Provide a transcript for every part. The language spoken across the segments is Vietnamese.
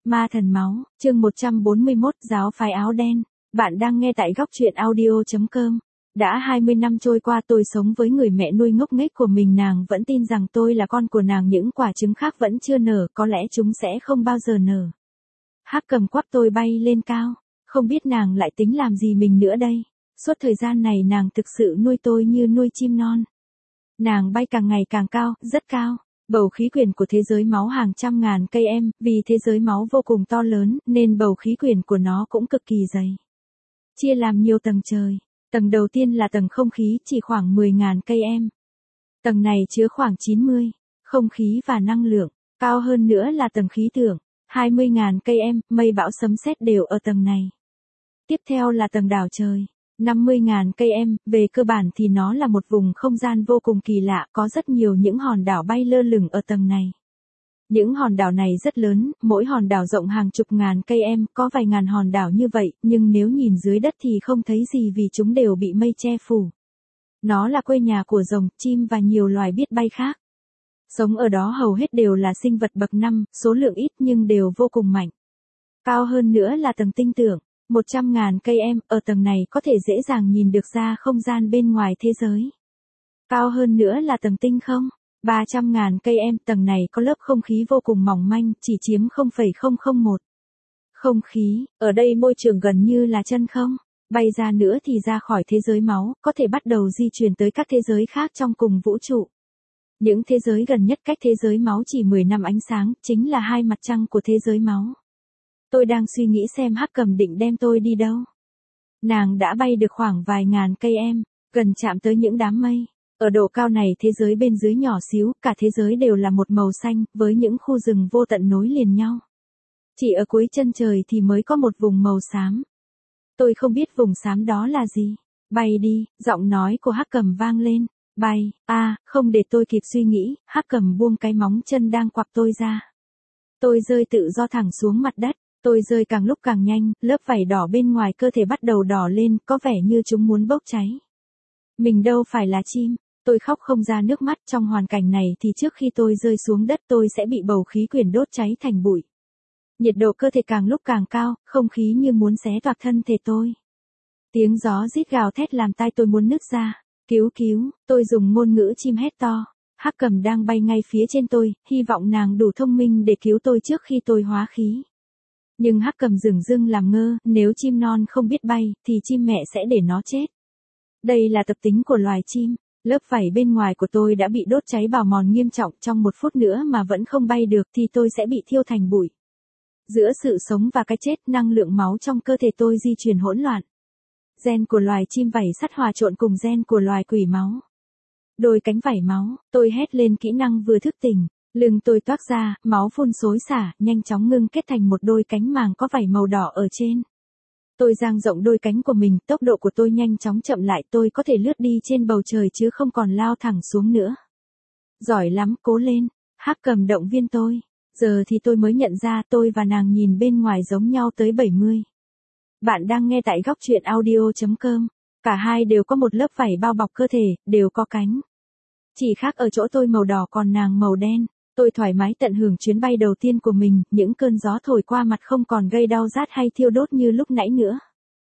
Ma thần máu, chương 141, giáo phái áo đen. Bạn đang nghe tại góc truyện audio.com. Đã 20 năm trôi qua tôi sống với người mẹ nuôi ngốc nghếch của mình, nàng vẫn tin rằng tôi là con của nàng, những quả trứng khác vẫn chưa nở, có lẽ chúng sẽ không bao giờ nở. Hắc cầm quắp tôi bay lên cao, không biết nàng lại tính làm gì mình nữa đây. Suốt thời gian này nàng thực sự nuôi tôi như nuôi chim non. Nàng bay càng ngày càng cao, rất cao. Bầu khí quyển của thế giới máu hàng trăm ngàn cây em, vì thế giới máu vô cùng to lớn, nên bầu khí quyển của nó cũng cực kỳ dày. Chia làm nhiều tầng trời. Tầng đầu tiên là tầng không khí, chỉ khoảng 10.000 cây em. Tầng này chứa khoảng 90, không khí và năng lượng. Cao hơn nữa là tầng khí tượng, 20.000 cây em, mây bão sấm sét đều ở tầng này. Tiếp theo là tầng đảo trời. 50.000 cây em, về cơ bản thì nó là một vùng không gian vô cùng kỳ lạ, có rất nhiều những hòn đảo bay lơ lửng ở tầng này. Những hòn đảo này rất lớn, mỗi hòn đảo rộng hàng chục ngàn cây em, có vài ngàn hòn đảo như vậy, nhưng nếu nhìn dưới đất thì không thấy gì vì chúng đều bị mây che phủ. Nó là quê nhà của rồng, chim và nhiều loài biết bay khác. Sống ở đó hầu hết đều là sinh vật bậc 5, số lượng ít nhưng đều vô cùng mạnh. Cao hơn nữa là tầng tinh tượng. 100.000 cây em, ở tầng này có thể dễ dàng nhìn được ra không gian bên ngoài thế giới. Cao hơn nữa là tầng tinh không, 300.000 cây em, tầng này có lớp không khí vô cùng mỏng manh, chỉ chiếm 0,001. Không khí, ở đây môi trường gần như là chân không, bay ra nữa thì ra khỏi thế giới máu, có thể bắt đầu di chuyển tới các thế giới khác trong cùng vũ trụ. Những thế giới gần nhất cách thế giới máu chỉ 10 năm ánh sáng, chính là hai mặt trăng của thế giới máu. Tôi đang suy nghĩ xem Hắc cầm định đem tôi đi đâu. Nàng đã bay được khoảng vài ngàn cây em, gần chạm tới những đám mây. Ở độ cao này thế giới bên dưới nhỏ xíu, cả thế giới đều là một màu xanh, với những khu rừng vô tận nối liền nhau. Chỉ ở cuối chân trời thì mới có một vùng màu xám. Tôi không biết vùng xám đó là gì. Bay đi, giọng nói của Hắc cầm vang lên. Bay, không để tôi kịp suy nghĩ, Hắc cầm buông cái móng chân đang quặp tôi ra. Tôi rơi tự do thẳng xuống mặt đất. Tôi rơi càng lúc càng nhanh, lớp vảy đỏ bên ngoài cơ thể bắt đầu đỏ lên, có vẻ như chúng muốn bốc cháy. Mình đâu phải là chim, tôi khóc không ra nước mắt, trong hoàn cảnh này thì trước khi tôi rơi xuống đất tôi sẽ bị bầu khí quyển đốt cháy thành bụi. Nhiệt độ cơ thể càng lúc càng cao, không khí như muốn xé toạc thân thể tôi. Tiếng gió rít gào thét làm tai tôi muốn nứt ra. Cứu cứu, tôi dùng ngôn ngữ chim hét to. Hắc cầm đang bay ngay phía trên tôi, hy vọng nàng đủ thông minh để cứu tôi trước khi tôi hóa khí. Nhưng Hắc cầm dửng dưng làm ngơ, nếu chim non không biết bay, thì chim mẹ sẽ để nó chết. Đây là tập tính của loài chim, lớp vảy bên ngoài của tôi đã bị đốt cháy bào mòn nghiêm trọng, trong 1 phút nữa mà vẫn không bay được thì tôi sẽ bị thiêu thành bụi. Giữa sự sống và cái chết, năng lượng máu trong cơ thể tôi di chuyển hỗn loạn. Gen của loài chim vảy sắt hòa trộn cùng gen của loài quỷ máu. Đôi cánh vảy máu, tôi hét lên kỹ năng vừa thức tỉnh. Lưng tôi toát ra, máu phun xối xả, nhanh chóng ngưng kết thành một đôi cánh màng có vảy màu đỏ ở trên. Tôi dang rộng đôi cánh của mình, tốc độ của tôi nhanh chóng chậm lại, tôi có thể lướt đi trên bầu trời chứ không còn lao thẳng xuống nữa. Giỏi lắm, cố lên, Hắc cầm động viên tôi. Giờ thì tôi mới nhận ra tôi và nàng nhìn bên ngoài giống nhau tới 70. Bạn đang nghe tại góc truyện audio.com. Cả hai đều có một lớp vảy bao bọc cơ thể, đều có cánh. Chỉ khác ở chỗ tôi màu đỏ còn nàng màu đen. Tôi thoải mái tận hưởng chuyến bay đầu tiên của mình, những cơn gió thổi qua mặt không còn gây đau rát hay thiêu đốt như lúc nãy nữa.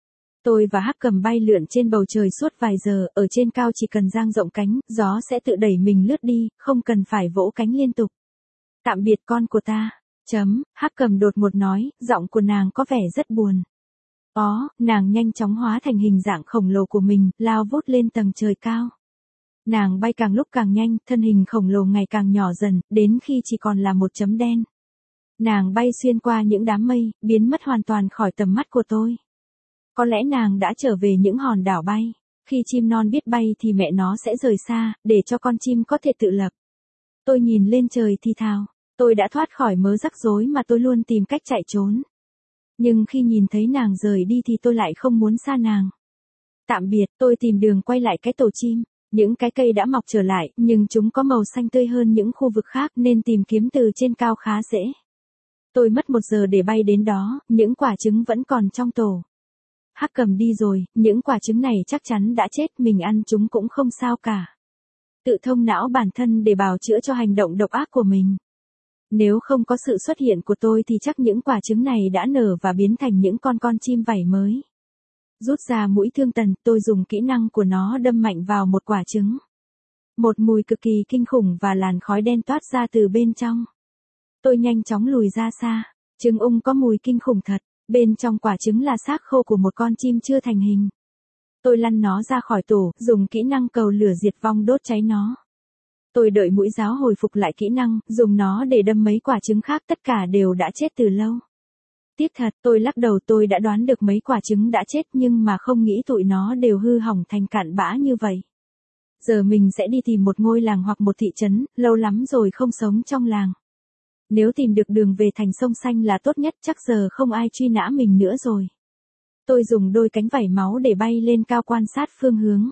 Tôi và Hắc cầm bay lượn trên bầu trời suốt vài giờ, ở trên cao chỉ cần dang rộng cánh, gió sẽ tự đẩy mình lướt đi, không cần phải vỗ cánh liên tục. Tạm biệt con của ta. Hắc cầm đột ngột nói, giọng của nàng có vẻ rất buồn. Nàng nhanh chóng hóa thành hình dạng khổng lồ của mình, lao vút lên tầng trời cao. Nàng bay càng lúc càng nhanh, thân hình khổng lồ ngày càng nhỏ dần, đến khi chỉ còn là một chấm đen. Nàng bay xuyên qua những đám mây, biến mất hoàn toàn khỏi tầm mắt của tôi. Có lẽ nàng đã trở về những hòn đảo bay. Khi chim non biết bay thì mẹ nó sẽ rời xa, để cho con chim có thể tự lập. Tôi nhìn lên trời thì thào, tôi đã thoát khỏi mớ rắc rối mà tôi luôn tìm cách chạy trốn. Nhưng khi nhìn thấy nàng rời đi thì tôi lại không muốn xa nàng. Tạm biệt, tôi tìm đường quay lại cái tổ chim. Những cái cây đã mọc trở lại, nhưng chúng có màu xanh tươi hơn những khu vực khác nên tìm kiếm từ trên cao khá dễ. Tôi mất 1 giờ để bay đến đó, những quả trứng vẫn còn trong tổ. Hắc cầm đi rồi, những quả trứng này chắc chắn đã chết, mình ăn chúng cũng không sao cả. Tự thông não bản thân để bào chữa cho hành động độc ác của mình. Nếu không có sự xuất hiện của tôi thì chắc những quả trứng này đã nở và biến thành những con chim vảy mới. Rút ra mũi thương tần, tôi dùng kỹ năng của nó đâm mạnh vào một quả trứng. Một mùi cực kỳ kinh khủng và làn khói đen toát ra từ bên trong. Tôi nhanh chóng lùi ra xa. Trứng ung có mùi kinh khủng thật. Bên trong quả trứng là xác khô của một con chim chưa thành hình. Tôi lăn nó ra khỏi tổ, dùng kỹ năng cầu lửa diệt vong đốt cháy nó. Tôi đợi mũi giáo hồi phục lại kỹ năng, dùng nó để đâm mấy quả trứng khác, tất cả đều đã chết từ lâu. Tiếc thật, tôi lắc đầu, tôi đã đoán được mấy quả trứng đã chết nhưng mà không nghĩ tụi nó đều hư hỏng thành cặn bã như vậy. Giờ mình sẽ đi tìm một ngôi làng hoặc một thị trấn, lâu lắm rồi không sống trong làng. Nếu tìm được đường về thành sông xanh là tốt nhất, chắc giờ không ai truy nã mình nữa rồi. Tôi dùng đôi cánh vảy máu để bay lên cao quan sát phương hướng.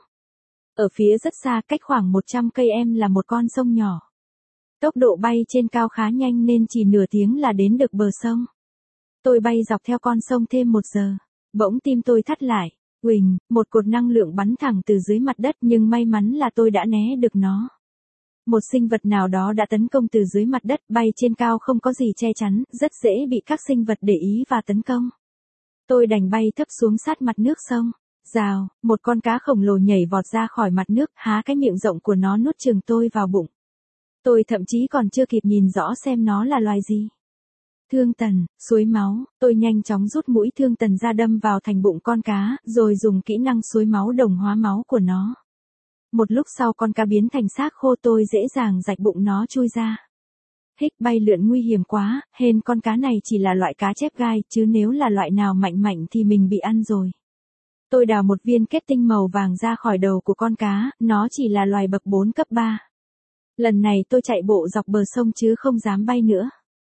Ở phía rất xa, cách khoảng 100 cây là một con sông nhỏ. Tốc độ bay trên cao khá nhanh nên chỉ nửa tiếng là đến được bờ sông. Tôi bay dọc theo con sông thêm 1 giờ. Bỗng tim tôi thắt lại. Huỳnh, một cột năng lượng bắn thẳng từ dưới mặt đất nhưng may mắn là tôi đã né được nó. Một sinh vật nào đó đã tấn công từ dưới mặt đất, bay trên cao không có gì che chắn, rất dễ bị các sinh vật để ý và tấn công. Tôi đành bay thấp xuống sát mặt nước sông. Rào, một con cá khổng lồ nhảy vọt ra khỏi mặt nước, há cái miệng rộng của nó nuốt chửng tôi vào bụng. Tôi thậm chí còn chưa kịp nhìn rõ xem nó là loài gì. Thương tần, suối máu, tôi nhanh chóng rút mũi thương tần ra đâm vào thành bụng con cá, rồi dùng kỹ năng suối máu đồng hóa máu của nó. Một lúc sau con cá biến thành xác khô, tôi dễ dàng rạch bụng nó chui ra. Hích bay lượn nguy hiểm quá, hên con cá này chỉ là loại cá chép gai, chứ nếu là loại nào mạnh mạnh thì mình bị ăn rồi. Tôi đào một viên kết tinh màu vàng ra khỏi đầu của con cá, nó chỉ là loài bậc 4 cấp 3. Lần này tôi chạy bộ dọc bờ sông chứ không dám bay nữa.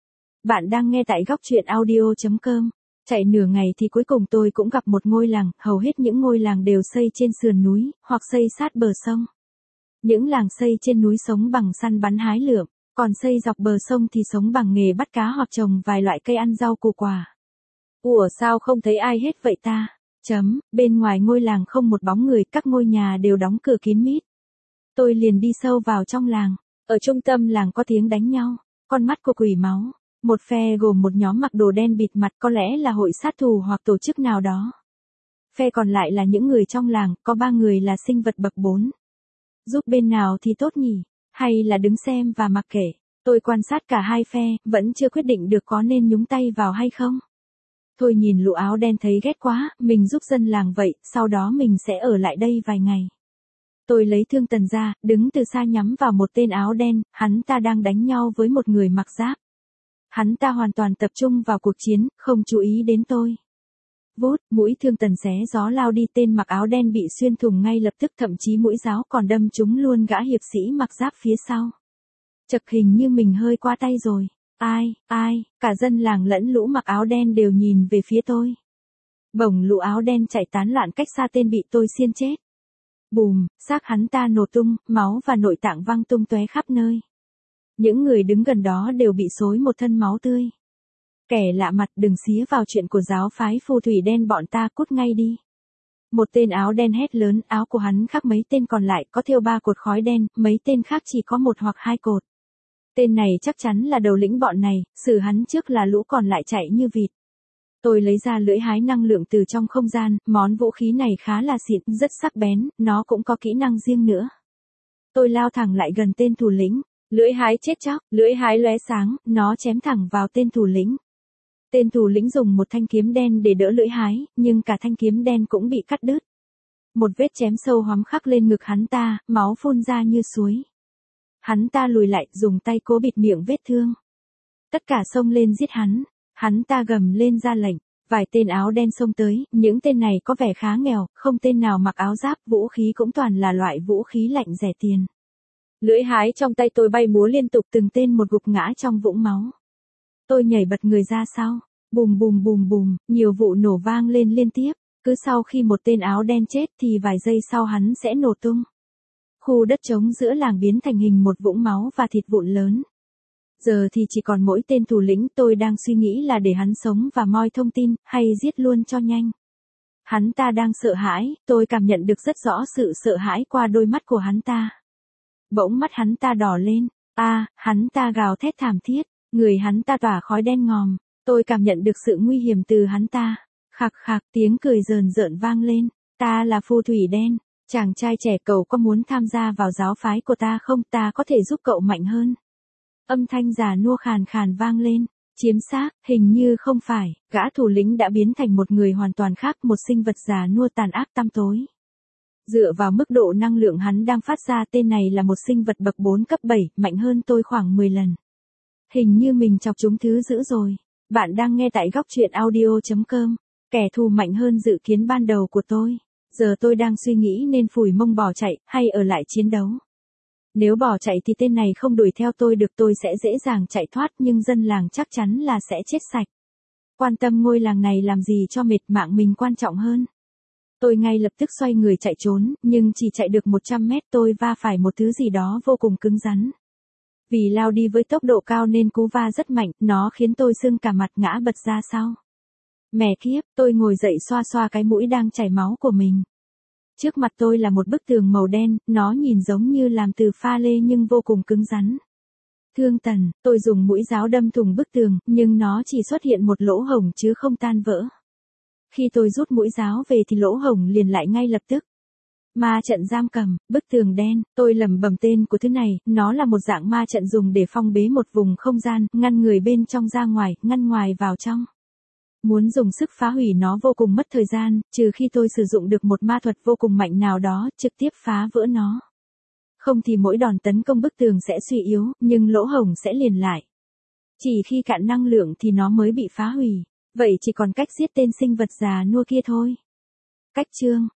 Bạn đang nghe tại góc truyện audio.com. Chạy nửa ngày thì cuối cùng tôi cũng gặp một ngôi làng, hầu hết những ngôi làng đều xây trên sườn núi, hoặc xây sát bờ sông. Những làng xây trên núi sống bằng săn bắn hái lượm, còn xây dọc bờ sông thì sống bằng nghề bắt cá hoặc trồng vài loại cây ăn rau củ quả. Ủa sao không thấy ai hết vậy ta? Bên ngoài ngôi làng không một bóng người, các ngôi nhà đều đóng cửa kín mít. Tôi liền đi sâu vào trong làng. Ở trung tâm làng có tiếng đánh nhau, con mắt của quỷ máu. Một phe gồm một nhóm mặc đồ đen bịt mặt, có lẽ là hội sát thủ hoặc tổ chức nào đó. Phe còn lại là những người trong làng, có 3 người là sinh vật bậc 4. Giúp bên nào thì tốt nhỉ? Hay là đứng xem và mặc kệ? Tôi quan sát cả hai phe, vẫn chưa quyết định được có nên nhúng tay vào hay không. Thôi nhìn lũ áo đen thấy ghét quá, mình giúp dân làng vậy, sau đó mình sẽ ở lại đây vài ngày. Tôi lấy thương tần ra, đứng từ xa nhắm vào một tên áo đen, hắn ta đang đánh nhau với một người mặc giáp. Hắn ta hoàn toàn tập trung vào cuộc chiến, không chú ý đến tôi. Vút, mũi thương tần xé gió lao đi, tên mặc áo đen bị xuyên thủng ngay lập tức, thậm chí mũi giáo còn đâm trúng luôn gã hiệp sĩ mặc giáp phía sau. Chật, hình như mình hơi qua tay rồi. Ai, cả dân làng lẫn lũ mặc áo đen đều nhìn về phía tôi. Bỗng lũ áo đen chạy tán loạn cách xa tên bị tôi xiên chết. Bùm, xác hắn ta nổ tung, máu và nội tạng văng tung tóe khắp nơi. Những người đứng gần đó đều bị xối một thân máu tươi. Kẻ lạ mặt, đừng xía vào chuyện của giáo phái phù thủy đen bọn ta, cút ngay đi. Một tên áo đen hét lớn, áo của hắn khác mấy tên còn lại, có thêu 3 cột khói đen, mấy tên khác chỉ có 1 hoặc 2 cột. Tên này chắc chắn là đầu lĩnh bọn này, xử hắn trước là lũ còn lại chạy như vịt. Tôi lấy ra lưỡi hái năng lượng từ trong không gian, món vũ khí này khá là xịn, rất sắc bén, nó cũng có kỹ năng riêng nữa. Tôi lao thẳng lại gần tên thủ lĩnh. Lưỡi hái chết chóc, lưỡi hái lóe sáng, nó chém thẳng vào tên thủ lĩnh. Tên thủ lĩnh dùng một thanh kiếm đen để đỡ lưỡi hái, nhưng cả thanh kiếm đen cũng bị cắt đứt. Một vết chém sâu hoắm khắc lên ngực hắn ta, máu phun ra như suối. Hắn ta lùi lại, dùng tay cố bịt miệng vết thương. Tất cả xông lên giết hắn. Hắn ta gầm lên ra lệnh. Vài tên áo đen xông tới, những tên này có vẻ khá nghèo, không tên nào mặc áo giáp, vũ khí cũng toàn là loại vũ khí lạnh rẻ tiền. Lưỡi hái trong tay tôi bay múa liên tục, từng tên một gục ngã trong vũng máu. Tôi nhảy bật người ra sau, bùm bùm bùm bùm, nhiều vụ nổ vang lên liên tiếp, cứ sau khi một tên áo đen chết thì vài giây sau hắn sẽ nổ tung. Khu đất trống giữa làng biến thành hình một vũng máu và thịt vụn lớn. Giờ thì chỉ còn mỗi tên thủ lĩnh, tôi đang suy nghĩ là để hắn sống và moi thông tin, hay giết luôn cho nhanh. Hắn ta đang sợ hãi, tôi cảm nhận được rất rõ sự sợ hãi qua đôi mắt của hắn ta. Bỗng mắt hắn ta đỏ lên, hắn ta gào thét thảm thiết, Người hắn ta tỏa khói đen ngòm, tôi cảm nhận được sự nguy hiểm từ hắn ta. Khạc khạc, tiếng cười rờn rợn vang lên. Ta là phù thủy đen, chàng trai trẻ, cậu có muốn tham gia vào giáo phái của ta không? Ta có thể giúp cậu mạnh hơn. Âm thanh già nua khàn khàn vang lên. Chiếm xác, hình như không phải, gã thủ lĩnh đã biến thành một người hoàn toàn khác, một sinh vật già nua tàn ác tăm tối. Dựa vào mức độ năng lượng hắn đang phát ra, tên này là một sinh vật bậc 4 cấp 7, mạnh hơn tôi khoảng 10 lần. Hình như mình chọc chúng thứ dữ rồi. Bạn đang nghe tại góc truyện audio.com. Kẻ thù mạnh hơn dự kiến ban đầu của tôi. Giờ tôi đang suy nghĩ nên phủi mông bỏ chạy, hay ở lại chiến đấu. Nếu bỏ chạy thì tên này không đuổi theo tôi được, tôi sẽ dễ dàng chạy thoát, nhưng dân làng chắc chắn là sẽ chết sạch. Quan tâm ngôi làng này làm gì cho mệt, mạng mình quan trọng hơn. Tôi ngay lập tức xoay người chạy trốn, nhưng chỉ chạy được 100 mét tôi va phải một thứ gì đó vô cùng cứng rắn. Vì lao đi với tốc độ cao nên cú va rất mạnh, nó khiến tôi sưng cả mặt, ngã bật ra sau. Mẹ kiếp, tôi ngồi dậy xoa xoa cái mũi đang chảy máu của mình. Trước mặt tôi là một bức tường màu đen, nó nhìn giống như làm từ pha lê nhưng vô cùng cứng rắn. Thương tần, tôi dùng mũi giáo đâm thủng bức tường, nhưng nó chỉ xuất hiện một lỗ hổng chứ không tan vỡ. Khi tôi rút mũi giáo về thì lỗ hổng liền lại ngay lập tức. Ma trận giam cầm, bức tường đen, tôi lẩm bẩm tên của thứ này, nó là một dạng ma trận dùng để phong bế một vùng không gian, ngăn người bên trong ra ngoài, ngăn ngoài vào trong. Muốn dùng sức phá hủy nó vô cùng mất thời gian, trừ khi tôi sử dụng được một ma thuật vô cùng mạnh nào đó, trực tiếp phá vỡ nó. Không thì mỗi đòn tấn công bức tường sẽ suy yếu, nhưng lỗ hổng sẽ liền lại. Chỉ khi cạn năng lượng thì nó mới bị phá hủy. Vậy chỉ còn cách giết tên sinh vật già nua kia thôi. Cách chương,